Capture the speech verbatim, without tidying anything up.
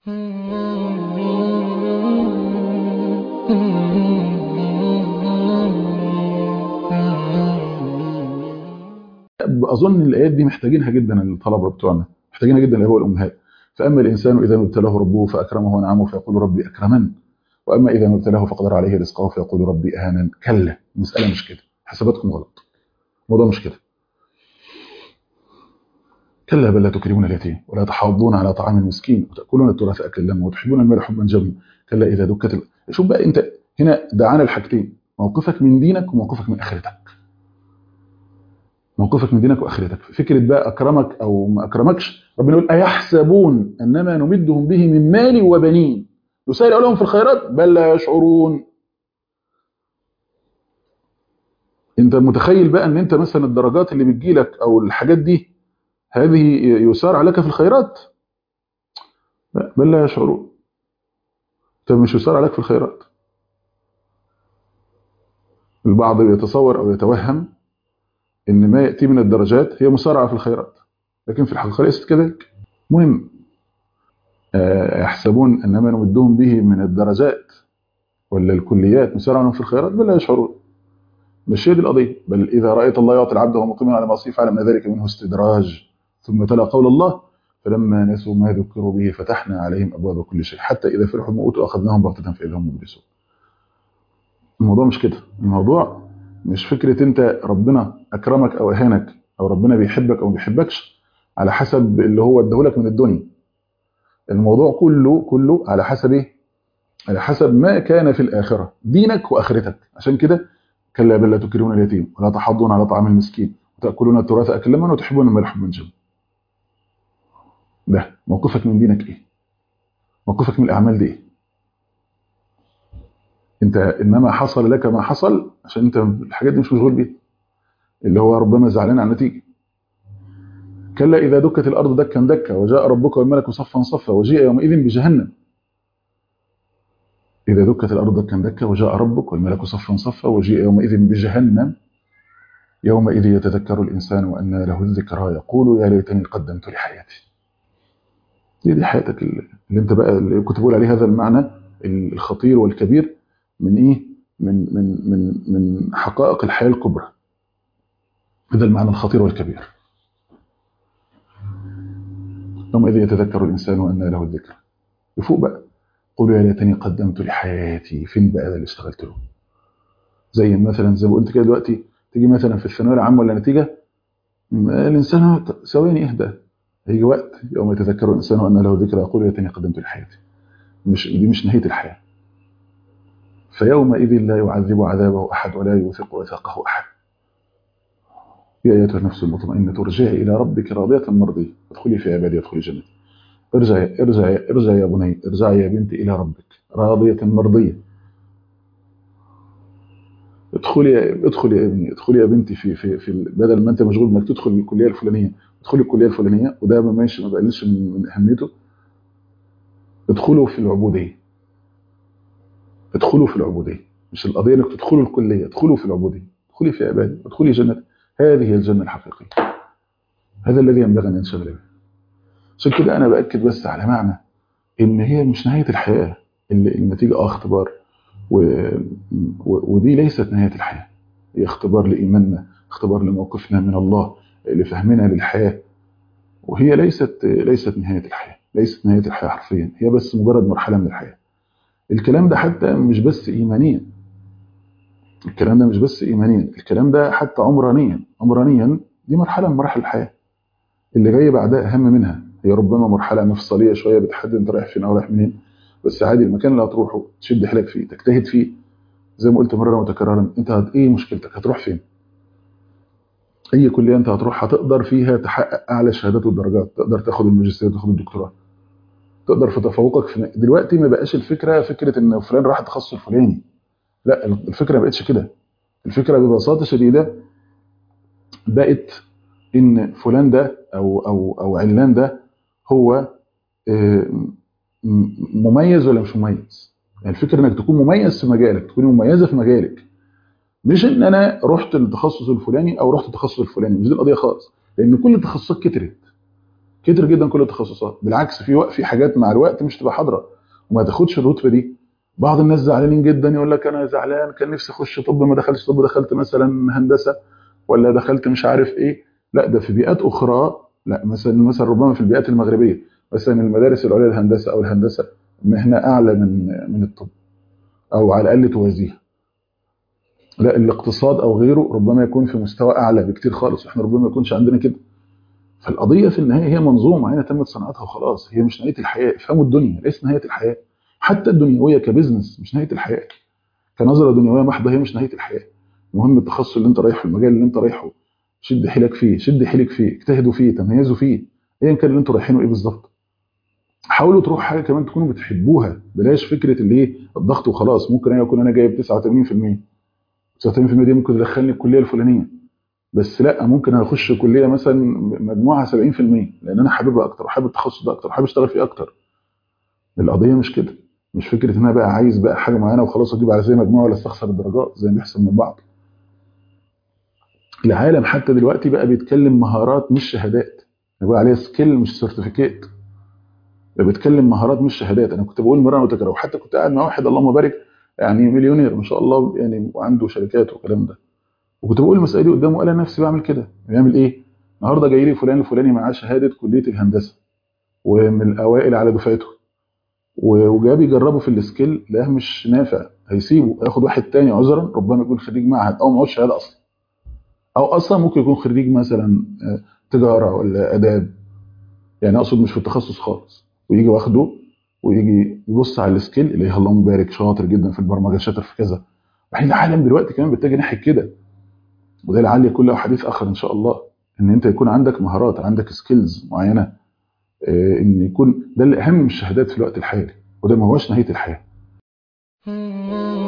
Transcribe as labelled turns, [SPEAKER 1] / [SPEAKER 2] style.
[SPEAKER 1] أظن الآيات دي محتاجينها جدا الطلبة بتوعنا، محتاجينها جدا الآباء والأمهات. فأما الإنسان إذا ما ابتلاه ربه فأكرمه ونعمه فيقول ربي أكرمن، وأما إذا ما ابتلاه فقدر عليه رزقه فيقول ربي أهانن. كلا، المسألة مش كده، حساباتكم غلط، الموضوع مش كده. كلا بل لا تكرمون اليتيم ولا تحاضون على طعام المسكين وتأكلون التراث أكلا لما وتحبون المال حبا جما. كلا إذا دكت ال... شوف بقى أنت هنا دعانا الحاجتين، موقفك من دينك وموقفك من آخرتك. موقفك من دينك واخرتك. فكره بقى اكرمك او ما اكرمكش، ربنا يقول ايحسبون انما نمدهم به من مال وبنين نسارع لهم في الخيرات بل لا يشعرون. انت متخيل بقى ان انت مثلا الدرجات اللي بتجيلك او الحاجات دي هذه يسارع لك في الخيرات؟ بل لا يشعرون. انت مش يسارع لك في الخيرات. البعض يتصور او يتوهم ان ما ياتي من الدرجات هي مسارعه في الخيرات، لكن في الحقيقه ليست كذلك. مهم، يحسبون انما نمدهم به من الدرجات ولا الكليات مسارعا في الخيرات بل لا يشعرون. مش هي دي القضيه. بل اذا رايت الله يعطي العبد وهو مقيم على معصيه فاعلم ان ذلك منه استدراج. ثم تلا قول الله فلما نسوا ما ذكروا به فتحنا عليهم ابواب كل شيء حتى اذا فرحوا بما اوتوا اخذناهم بغته فاذا هم مبلسون. الموضوع مش كده. الموضوع مش فكره انت ربنا اكرمك او اهانك او ربنا بيحبك او ما بيحبكش على حسب اللي هو اداهولك من الدنيا. الموضوع كله كله على حسب ايه؟ على حسب ما كان في الآخرة، دينك وآخرتك. عشان كده كلا بل لا تكرمون اليتيم ولا تحضون على طعام المسكين وتأكلون التراث أكلا لما وتحبون المال حبا جما. ده موقفك من دينك إيه؟ موقفك من الأعمال دي إيه؟ أنت إنما حصل لك ما حصل عشان أنت الحاجات دي مش مشغول بيها، اللي هو ربما زعلان عن النتيجة. كلا إذا دكت الأرض دكا دكا وجاء ربك والملك صفا صفا وجيء يومئذ بجهنم. إذا دكت الأرض دكا دكا وجاء ربك والملك صفا صفا وجيء يومئذ بجهنم يومئذ يتذكر الإنسان وأنى له الذكرى يقول يا ليتني قدمت لحياتي. دي, دي حياتك اللي انت بقى اللي كنت بقول عليه هذا المعنى الخطير والكبير من ايه؟ من من من من حقائق الحياة الكبرى. هذا المعنى الخطير والكبير. يومئذ يتذكر الإنسان وأنى له الذكرى. يفوق بقى قولوا يا ليتني قدمت لحياتي. فين بقى ده اللي اشتغلت له؟ زي مثلا زي ما قلت كده دلوقتي، تيجي مثلا في الثانويه العامه ولا نتيجه، الانسان ثواني اهدى، هيجي وقت يوم يتذكر الانسان وان له ذكرى يقول يا ليتني قدمت لحياتي. مش دي مش نهايه الحياه. فيومئذ لا يعذب عذابه احد ولا يوثق وثاقه احد. يا ايتها النفس المطمئنه ارجعي الى ربك راضيه مرضيه ادخلي في عبادي ادخلي جنتي. ارجعي ارجعي ارجعي يا بني، ارجعي يا بنتي الى ربك راضيه مرضيه. ادخلي ادخلي يا ابني، ادخلي يا بنتي في في في بدل ما انت مشغول انك تدخل الكليه الفلانيه، ادخلي الكليه الفلانيه، وده ما ماشي ما بقللش من, من اهميته. ادخلوا في العبوديه. ادخلوا في العبوديه، مش القضيه انك تدخلوا الكليه، ادخلوا في العبوديه، ادخلي في عبادي، ادخلي جنه. هذه هي الجنه الحقيقيه. هذا الذي ينبغي ان ينشغل به. عشان كده انا باكد بس على معنى ان هي مش نهايه الحياه، اللي النتيجه اه اختبار، و... و... ودي ليست نهايه الحياه. هي اختبار لايماننا، اختبار لموقفنا من الله، لفهمنا للحياه. وهي ليست ليست نهايه الحياه، ليست نهايه الحياه حرفيا، هي بس مجرد مرحله من الحياه. الكلام ده حتى مش بس ايمانيا، الكلام ده مش بس ايمانيا، الكلام ده حتى عمرانيا. عمرانيا دي مرحله من مراحل الحياه، اللي جاي بعدها اهم منها. هي ربما مرحله مفصليه شويه بتحدد انت رايح فين او رايح منين، بس عادي المكان اللي هتروحه تشد حيلك فيه، تجتهد فيه. زي ما قلت مره متكررا، انت هت ايه مشكلتك؟ هتروح فين؟ اي كليه انت هتروح هتقدر فيها تحقق اعلى الشهادات والدرجات، تقدر تاخد الماجستير وتاخد الدكتوراه، تقدر في تفوقك في. دلوقتي ما بقاش الفكره فكره ان فلان راح التخصص الفلاني، لا الفكره ما بقتش كده. الفكره ببساطه شديده بقت ان فلان ده او او او علان ده هو مميز ولا مش مميز. يعني الفكره انك تكون مميز في مجالك، تكون مميزه في مجالك، مش ان انا رحت التخصص الفلاني او رحت التخصص الفلاني. مش دي القضيه خالص، لان كل التخصصات كترت. كتر جدا كل التخصصات. بالعكس في وقت في حاجات مع الوقت مش تبقى حاضره وما تاخدش الرتبه دي. بعض الناس زعلانين جدا، يقول لك انا زعلان كان نفسي اخش طب ما دخلتش طب، دخلت مثلا هندسه ولا دخلت مش عارف ايه. لا ده في بيئات اخرى، لا مثلا مثلا ربما في البيئات المغربيه مثلا المدارس العليا للهندسه او الهندسه مهنه اعلى من من الطب او على الاقل توازيها. لا الاقتصاد او غيره ربما يكون في مستوى اعلى بكتير خالص، واحنا ربما ما يكونش عندنا كده. فالقضيه في النهايه هي منظومه هنا تمت صناعتها وخلاص، هي مش نهايه الحياه. افهموا الدنيا ليس نهايه الحياه، حتى الدنيويه كبزنس مش نهايه الحياه، كنظره دنيويه محضه هي مش نهايه الحياه. المهم التخصص اللي انت رايحه، المجال اللي انت رايحه، شد حيلك فيه، شد حيلك فيه، اجتهدوا فيه، تميزوا فيه، ايا كان اللي انتوا رايحينه ايه بالظبط. حاولوا تروحوا حاجه كمان تكونوا بتحبوها، بلاش فكره اللي ايه الضغط وخلاص. ممكن انا اكون انا جايب تسعة وثمانين في المية، تسعة وثمانين في المية دي ممكن تدخلني الكليه الفلانيه، بس لا ممكن انا اخش كليه مثلا مجموعه سبعين في المية لان انا حاببها اكتر وحابب التخصص ده اكتر وحابب اشتغل فيه اكتر. القضيه مش كده، مش فكره ان انا بقى عايز بقى حاجه معينه وخلاص اجيب على زي مجموعه ولا استخسر الدرجات زي ما بيحصل من بعض. العالم حتى دلوقتي بقى بيتكلم مهارات مش شهادات، بيقول عليها سكيل مش سيرتيفيكيت، بيتكلم مهارات مش شهادات. انا كنت بقول مره وتكرر، وحتى كنت قاعد مع واحد اللهم بارك يعني مليونير ما شاء الله يعني وعنده شركات والكلام ده، وكنت بقول المساله دي قدامه قال انا نفسي بعمل كده. بيعمل ايه؟ النهارده جاي لي فلان الفلاني معاه شهاده كليه الهندسه ومن الاوائل على دفعته، وجاب يجربه في السكيل ده مش نافع، هيسيبه هياخد واحد تاني عذرا ربما يكون خريج معهد او معهوش شهاده اصلا، او اصلا ممكن يكون خريج مثلا آه، تجاره ولا اداب، يعني اقصد مش في التخصص خالص، ويجي واخده ويجي يبص على السكيل اللي هي اللهم بارك شاطر جدا في البرمجه شاطر في كذا. بعدين العالم دلوقتي كمان بيتجه ناحيه كده، وده لعل يكون له حديث اخر ان شاء الله، ان انت يكون عندك مهارات عندك سكيلز معينه، آه، ان يكون ده اللي اهم من الشهادات في الوقت الحالي، وده ما هوش نهايه الحياه.